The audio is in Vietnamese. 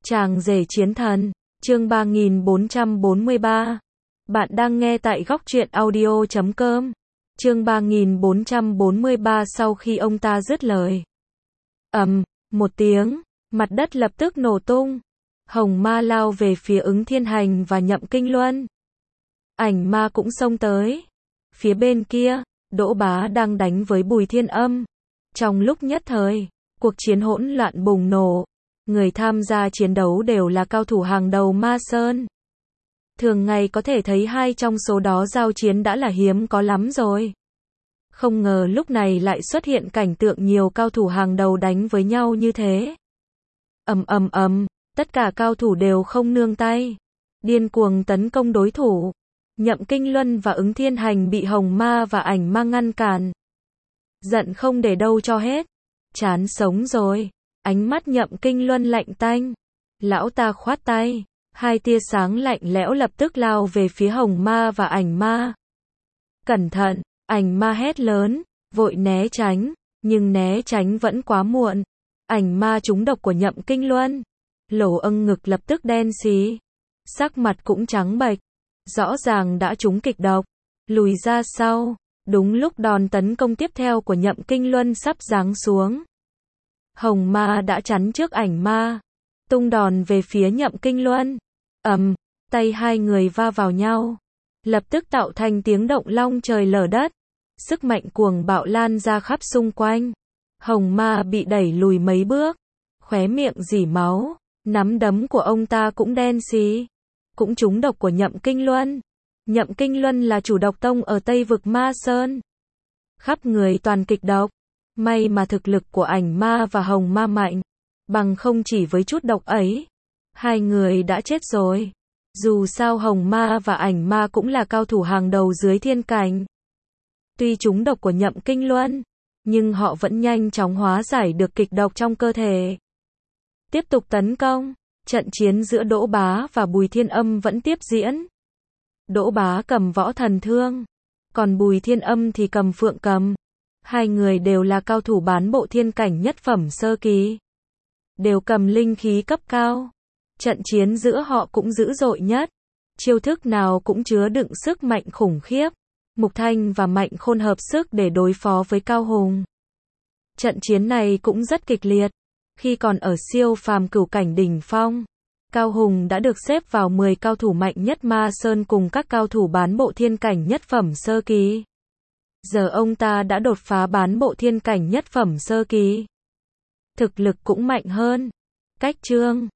Chàng rể chiến thần, chương 3443. Bạn đang nghe tại góc truyện audio.com. Chương 3443. Sau khi ông ta dứt lời, một tiếng, mặt đất lập tức nổ tung. Hồng ma lao về phía Ứng Thiên Hành và Nhậm Kinh Luân. Ảnh ma cũng xông tới. Phía bên kia, Đỗ Bá đang đánh với Bùi Thiên Âm. Trong lúc nhất thời, cuộc chiến hỗn loạn bùng nổ. Người tham gia chiến đấu đều là cao thủ hàng đầu Ma Sơn. Thường ngày có thể thấy hai trong số đó giao chiến đã là hiếm có lắm rồi. Không ngờ lúc này lại xuất hiện cảnh tượng nhiều cao thủ hàng đầu đánh với nhau như thế. Tất cả cao thủ đều không nương tay, điên cuồng tấn công đối thủ. Nhậm Kinh Luân và Ứng Thiên Hành bị Hồng Ma và Ảnh Ma ngăn cản. Giận không để đâu cho hết. Chán sống rồi. Ánh mắt Nhậm Kinh Luân lạnh tanh. Lão ta khoát tay. Hai tia sáng lạnh lẽo lập tức lao về phía Hồng Ma và Ảnh Ma. Cẩn thận, Ảnh Ma hét lớn, vội né tránh, nhưng né tránh vẫn quá muộn. Ảnh Ma trúng độc của Nhậm Kinh Luân. Lỗ ngực lập tức đen xí. Sắc mặt cũng trắng bệch. Rõ ràng đã trúng kịch độc. Lùi ra sau. Đúng lúc đòn tấn công tiếp theo của Nhậm Kinh Luân sắp giáng xuống. Hồng Ma đã chắn trước Ảnh Ma. Tung đòn về phía Nhậm Kinh Luân. Tay hai người va vào nhau. Lập tức tạo thành tiếng động long trời lở đất. Sức mạnh cuồng bạo lan ra khắp xung quanh. Hồng Ma bị đẩy lùi mấy bước. Khóe miệng rỉ máu. Nắm đấm của ông ta cũng đen xí. Cũng trúng độc của Nhậm Kinh Luân. Nhậm Kinh Luân là chủ độc tông ở Tây vực Ma Sơn. Khắp người toàn kịch độc. May mà thực lực của Ảnh Ma và Hồng Ma mạnh. Bằng không chỉ với chút độc ấy, hai người đã chết rồi. Dù sao Hồng Ma và Ảnh Ma cũng là cao thủ hàng đầu dưới thiên cảnh. Tuy trúng độc của Nhậm Kinh Luân, nhưng họ vẫn nhanh chóng hóa giải được kịch độc trong cơ thể. Tiếp tục tấn công. Trận chiến giữa Đỗ Bá và Bùi Thiên Âm vẫn tiếp diễn. Đỗ Bá cầm võ thần thương, còn Bùi Thiên Âm thì cầm phượng cầm. Hai người đều là cao thủ bán bộ thiên cảnh nhất phẩm sơ kỳ. Đều cầm linh khí cấp cao. Trận chiến giữa họ cũng dữ dội nhất. Chiêu thức nào cũng chứa đựng sức mạnh khủng khiếp. Mục Thanh và Mạnh Khôn hợp sức để đối phó với Cao Hùng. Trận chiến này cũng rất kịch liệt. Khi còn ở siêu phàm cửu cảnh đỉnh phong, Cao Hùng đã được xếp vào 10 cao thủ mạnh nhất Ma Sơn cùng các cao thủ bán bộ thiên cảnh nhất phẩm sơ kỳ. Giờ ông ta đã đột phá bán bộ thiên cảnh nhất phẩm sơ kỳ. Thực lực cũng mạnh hơn. Cách chương